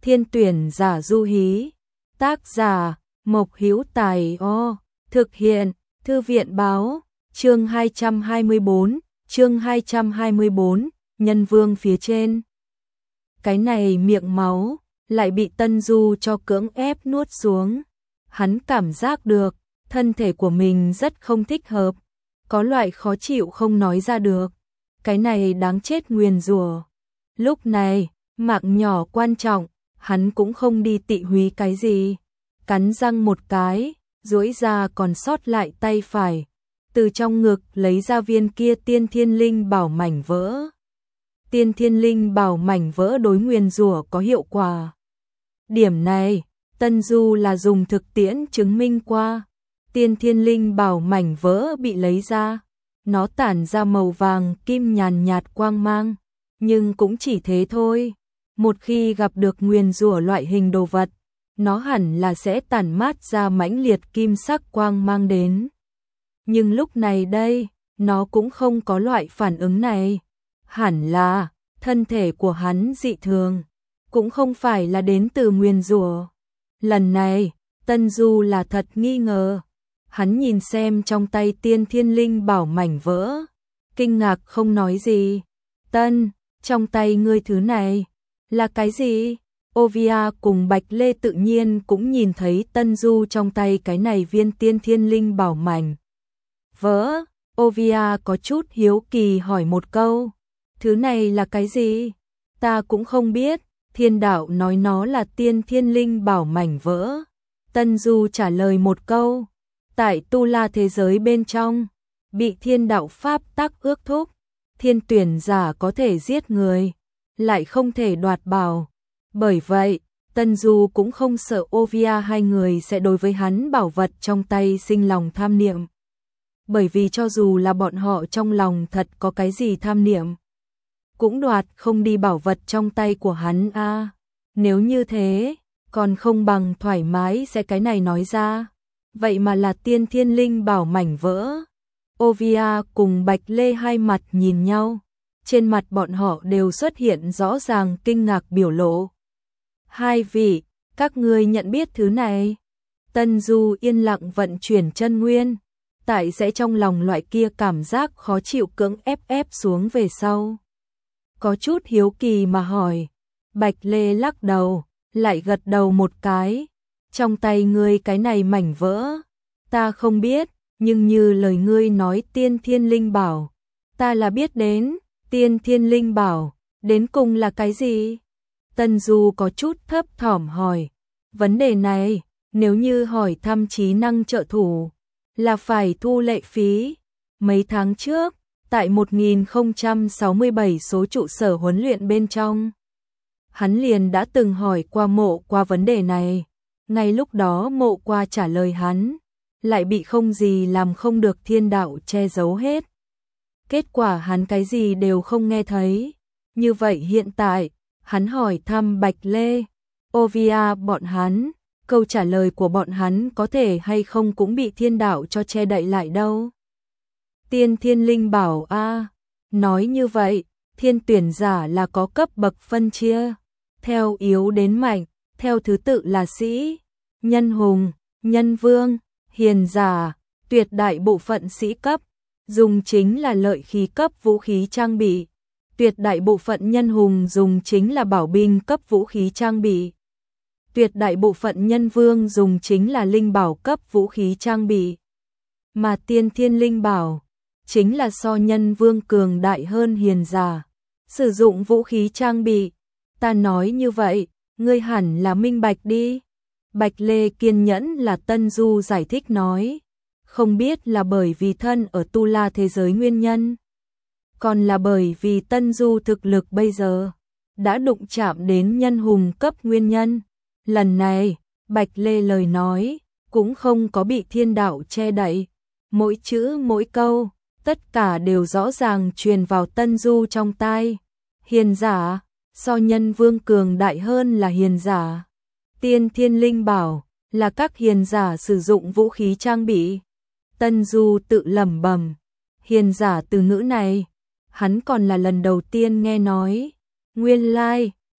Thiên tuyển giả du hí. Tác giả Mộc Hữu Tài. Thực hiện Thư viện báo. Chương 224, Nhân Vương phía trên. Cái này miệng máu lại bị Tân Du cho cưỡng ép nuốt xuống. Hắn cảm giác được thân thể của mình rất không thích hợp, có loại khó chịu không nói ra được. Cái này đáng chết nguyền rủa. Lúc này, mạng nhỏ quan trọng, hắn cũng không đi tị húy cái gì. Cắn răng một cái, duỗi ra còn sót lại tay phải, từ trong ngực lấy ra viên kia tiên thiên linh bảo mảnh vỡ. Tiên thiên linh bảo mảnh vỡ đối nguyền rủa có hiệu quả. Điểm này, Tân Du là dùng thực tiễn chứng minh qua. Tiên thiên linh bảo mảnh vỡ bị lấy ra, nó tản ra màu vàng kim nhàn nhạt quang mang, nhưng cũng chỉ thế thôi. Một khi gặp được nguyền rủa loại hình đồ vật, nó hẳn là sẽ tản mát ra mãnh liệt kim sắc quang mang đến. Nhưng lúc này đây, nó cũng không có loại phản ứng này. Hẳn là thân thể của hắn dị thường, cũng không phải là đến từ nguyền rủa. Lần này, Tân Du là thật nghi ngờ. Hắn nhìn xem trong tay tiên thiên linh bảo mảnh vỡ, kinh ngạc không nói gì. Trong tay ngươi thứ này là cái gì? Ovia cùng Bạch Lê tự nhiên cũng nhìn thấy Tân Du trong tay cái này viên tiên thiên linh bảo mảnh vỡ. Ovia có chút hiếu kỳ hỏi một câu, thứ này là cái gì? Ta cũng không biết, thiên đạo nói nó là tiên thiên linh bảo mảnh vỡ. Tân Du trả lời một câu, tại Tu La thế giới bên trong, bị thiên đạo pháp tắc ước thúc, thiên tuyển giả có thể giết người, lại không thể đoạt bảo. Bởi vậy, Tân Du cũng không sợ Ovia hai người sẽ đối với hắn bảo vật trong tay sinh lòng tham niệm. Bởi vì cho dù là bọn họ trong lòng thật có cái gì tham niệm, cũng đoạt không đi bảo vật trong tay của hắn a. Nếu như thế, còn không bằng thoải mái sẽ cái này nói ra. Vậy mà là tiên thiên linh bảo mảnh vỡ. Ovia cùng Bạch Lê hai mặt nhìn nhau, trên mặt bọn họ đều xuất hiện rõ ràng kinh ngạc biểu lộ. Hai vị, các ngươi nhận biết thứ này? Tân Du yên lặng vận chuyển chân nguyên, tại sẽ trong lòng loại kia cảm giác khó chịu cưỡng ép xuống về sau. Có chút hiếu kỳ mà hỏi. Bạch Lê lắc đầu, lại gật đầu một cái. Trong tay ngươi cái này mảnh vỡ, ta không biết, nhưng như lời ngươi nói tiên thiên linh bảo, ta là biết đến. Tiên thiên linh bảo, đến cùng là cái gì? Tân Du có chút thấp thỏm hỏi. Vấn đề này, nếu như hỏi thăm trí năng trợ thủ, là phải thu lệ phí. Mấy tháng trước, tại 1067 số trụ sở huấn luyện bên trong, hắn liền đã từng hỏi qua Mộ Qua vấn đề này. Ngay lúc đó Mộ Qua trả lời hắn, lại bị không gì làm không được thiên đạo che giấu hết. Kết quả hắn cái gì đều không nghe thấy. Như vậy hiện tại, hắn hỏi thăm Bạch Lê, Ovia bọn hắn, câu trả lời của bọn hắn có thể hay không cũng bị thiên đạo cho che đậy lại đâu. Tiên thiên linh bảo a. Nói như vậy, thiên tuyển giả là có cấp bậc phân chia, theo yếu đến mạnh, theo thứ tự là sĩ, nhân hùng, nhân vương, hiền giả. Tuyệt đại bộ phận sĩ cấp dùng chính là lợi khí cấp vũ khí trang bị. Tuyệt đại bộ phận nhân hùng dùng chính là bảo binh cấp vũ khí trang bị. Tuyệt đại bộ phận nhân vương dùng chính là linh bảo cấp vũ khí trang bị. Mà tiên thiên linh bảo chính là so nhân vương cường đại hơn hiền giả, sử dụng vũ khí trang bị. Ta nói như vậy, ngươi hẳn là minh bạch đi. Bạch Lê kiên nhẫn là Tân Du giải thích nói. Không biết là bởi vì thân ở Tu La thế giới nguyên nhân, còn là bởi vì Tân Du thực lực bây giờ đã đụng chạm đến nhân hùng cấp nguyên nhân. Lần này, Bạch Lê lời nói cũng không có bị thiên đạo che đậy. Mỗi chữ mỗi câu, tất cả đều rõ ràng truyền vào Tân Du trong tai. Hiền giả, so nhân vương cường đại hơn là hiền giả. Tiên thiên linh bảo là các hiền giả sử dụng vũ khí trang bị. Tân Du tự lẩm bẩm, hiền giả từ ngữ này, hắn còn là lần đầu tiên nghe nói. Nguyên lai,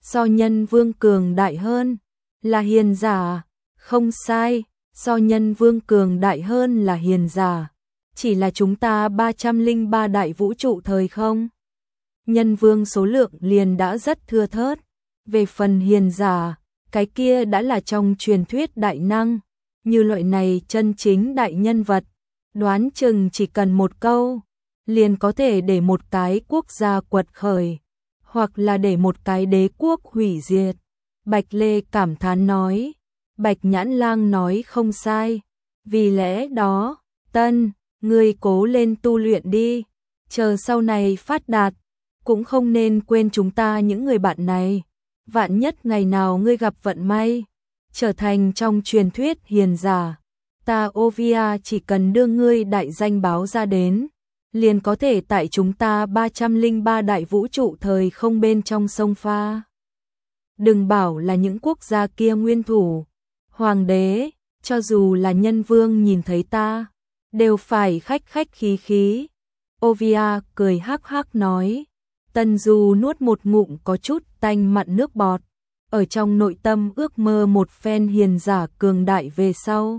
so Nhân Vương cường đại hơn, là hiền giả, không sai, so Nhân Vương cường đại hơn là hiền giả, chỉ là chúng ta 303 đại vũ trụ thời không. Nhân Vương số lượng liền đã rất thưa thớt, về phần hiền giả, cái kia đã là trong truyền thuyết đại năng, như loại này chân chính đại nhân vật, đoán chừng chỉ cần một câu, liền có thể để một cái quốc gia quật khởi, hoặc là để một cái đế quốc hủy diệt. Bạch Lê cảm thán nói, Bạch Nhãn Lang nói không sai, vì lẽ đó, Tân, ngươi cố lên tu luyện đi, chờ sau này phát đạt, cũng không nên quên chúng ta những người bạn này, vạn nhất ngày nào ngươi gặp vận may, trở thành trong truyền thuyết hiền giả, ta Ovia chỉ cần đưa ngươi đại danh báo ra đến, liền có thể tại chúng ta 303 đại vũ trụ thời không bên trong sông pha. Đừng bảo là những quốc gia kia nguyên thủ, hoàng đế, cho dù là Nhân Vương nhìn thấy ta, đều phải khách khách khí khí. Ovia cười hắc hắc nói, Tân Du nuốt một ngụm có chút tanh mặn nước bọt, ở trong nội tâm ước mơ một phen hiền giả cường đại về sau.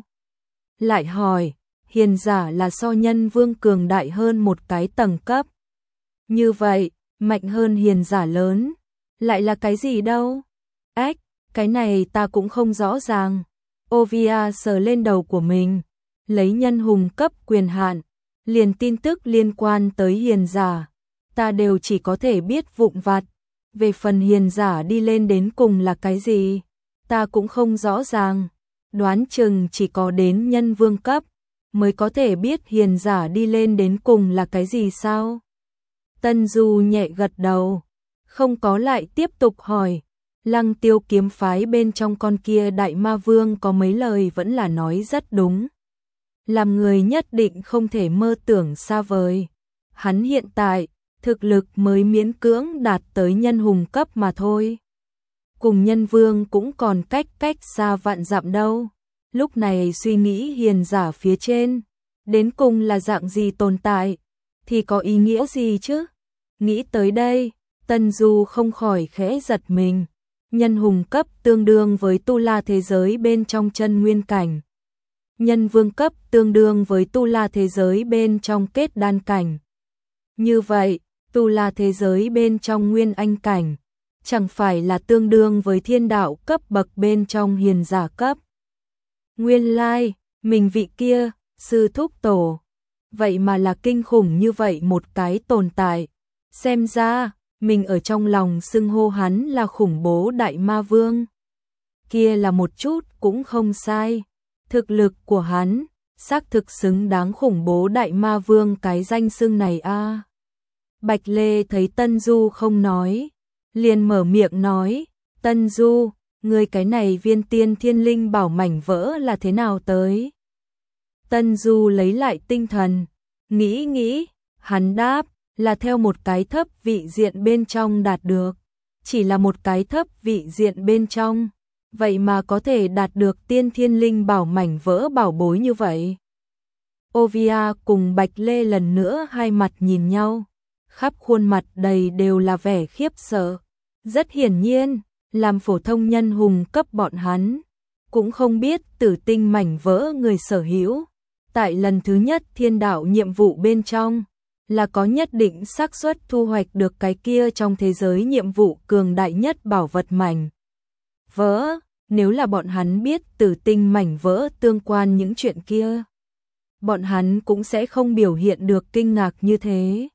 Lại hỏi, hiền giả là so Nhân Vương cường đại hơn một cái tầng cấp. Như vậy, mạnh hơn hiền giả lớn, lại là cái gì đâu? Ách, cái này ta cũng không rõ ràng. Ovia sờ lên đầu của mình, lấy nhân hùng cấp quyền hạn, liền tin tức liên quan tới hiền giả, ta đều chỉ có thể biết vụn vặt. Về phần hiền giả đi lên đến cùng là cái gì, ta cũng không rõ ràng, đoán chừng chỉ có đến Nhân Vương cấp, mới có thể biết hiền giả đi lên đến cùng là cái gì sao? Tân Du nhẹ gật đầu, không có lại tiếp tục hỏi, Lăng Tiêu kiếm phái bên trong con kia đại ma vương có mấy lời vẫn là nói rất đúng. Làm người nhất định không thể mơ tưởng xa vời, hắn hiện tại, thực lực mới miễn cưỡng đạt tới nhân hùng cấp mà thôi. Cùng Nhân Vương cũng còn cách xa vạn dặm đâu. Lúc này suy nghĩ hiền giả phía trên, đến cùng là dạng gì tồn tại, thì có ý nghĩa gì chứ? Nghĩ tới đây, Tân Du không khỏi khẽ giật mình. Nhân hùng cấp tương đương với tu la thế giới bên trong chân nguyên cảnh. Nhân vương cấp tương đương với tu la thế giới bên trong kết đan cảnh. Như vậy, tu la thế giới bên trong nguyên anh cảnh, chẳng phải là tương đương với thiên đạo cấp bậc bên trong hiền giả cấp. Nguyên lai, mình vị kia, sư thúc tổ, vậy mà là kinh khủng như vậy một cái tồn tại. Xem ra, mình ở trong lòng xưng hô hắn là khủng bố đại ma vương. Kia là một chút cũng không sai. Thực lực của hắn, xác thực xứng đáng khủng bố đại ma vương cái danh xưng này a. Bạch Lê thấy Tân Du không nói, liền mở miệng nói, Tân Du, ngươi cái này viên tiên thiên linh bảo mảnh vỡ là thế nào tới? Tân Du lấy lại tinh thần, nghĩ, hắn đáp, là theo một cái thấp vị diện bên trong đạt được. Chỉ là một cái thấp vị diện bên trong, vậy mà có thể đạt được tiên thiên linh bảo mảnh vỡ bảo bối như vậy. Ovia cùng Bạch Lê lần nữa hai mặt nhìn nhau, khắp khuôn mặt đầy đều là vẻ khiếp sợ. Rất hiển nhiên, làm phổ thông nhân hùng cấp bọn hắn, cũng không biết tử tinh mảnh vỡ người sở hữu. Tại lần thứ nhất thiên đạo nhiệm vụ bên trong, là có nhất định xác suất thu hoạch được cái kia trong thế giới nhiệm vụ cường đại nhất bảo vật mảnh vỡ. Nếu là bọn hắn biết tử tinh mảnh vỡ tương quan những chuyện kia, bọn hắn cũng sẽ không biểu hiện được kinh ngạc như thế.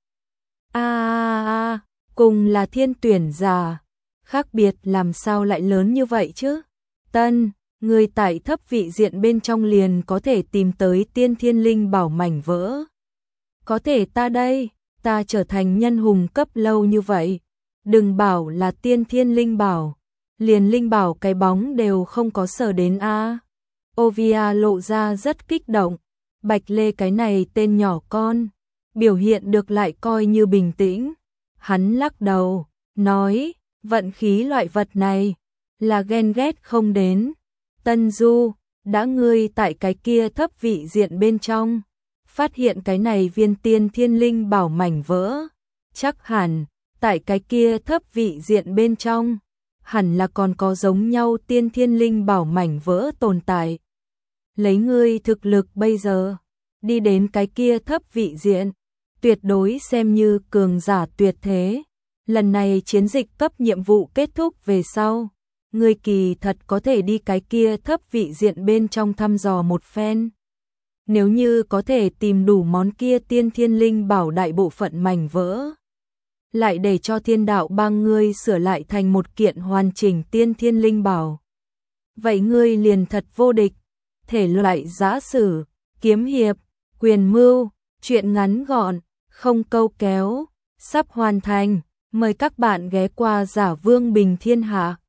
Cùng là thiên tuyển giả, khác biệt làm sao lại lớn như vậy chứ? Tân, người tại thấp vị diện bên trong liền có thể tìm tới tiên thiên linh bảo mảnh vỡ. Có thể ta đây, ta trở thành nhân hùng cấp lâu như vậy, đừng bảo là tiên thiên linh bảo, liền linh bảo cái bóng đều không có sở đến a. Ovia lộ ra rất kích động, Bạch Lê cái này tên nhỏ con, biểu hiện được lại coi như bình tĩnh. Hắn lắc đầu, nói, vận khí loại vật này, là ghen ghét không đến. Tân Du, đã ngươi tại cái kia thấp vị diện bên trong, phát hiện cái này viên tiên thiên linh bảo mảnh vỡ, chắc hẳn, tại cái kia thấp vị diện bên trong, hẳn là còn có giống nhau tiên thiên linh bảo mảnh vỡ tồn tại. Lấy ngươi thực lực bây giờ, đi đến cái kia thấp vị diện, tuyệt đối xem như cường giả tuyệt thế. Lần này chiến dịch cấp nhiệm vụ kết thúc về sau, ngươi kỳ thật có thể đi cái kia thấp vị diện bên trong thăm dò một phen. Nếu như có thể tìm đủ món kia tiên thiên linh bảo đại bộ phận mảnh vỡ, lại để cho thiên đạo bang ngươi sửa lại thành một kiện hoàn chỉnh tiên thiên linh bảo. Vậy ngươi liền thật vô địch, thể loại giã sử, kiếm hiệp, quyền mưu, truyện ngắn gọn, không câu kéo, sắp hoàn thành. Mời các bạn ghé qua Giả Vương Bình Thiên Hạ.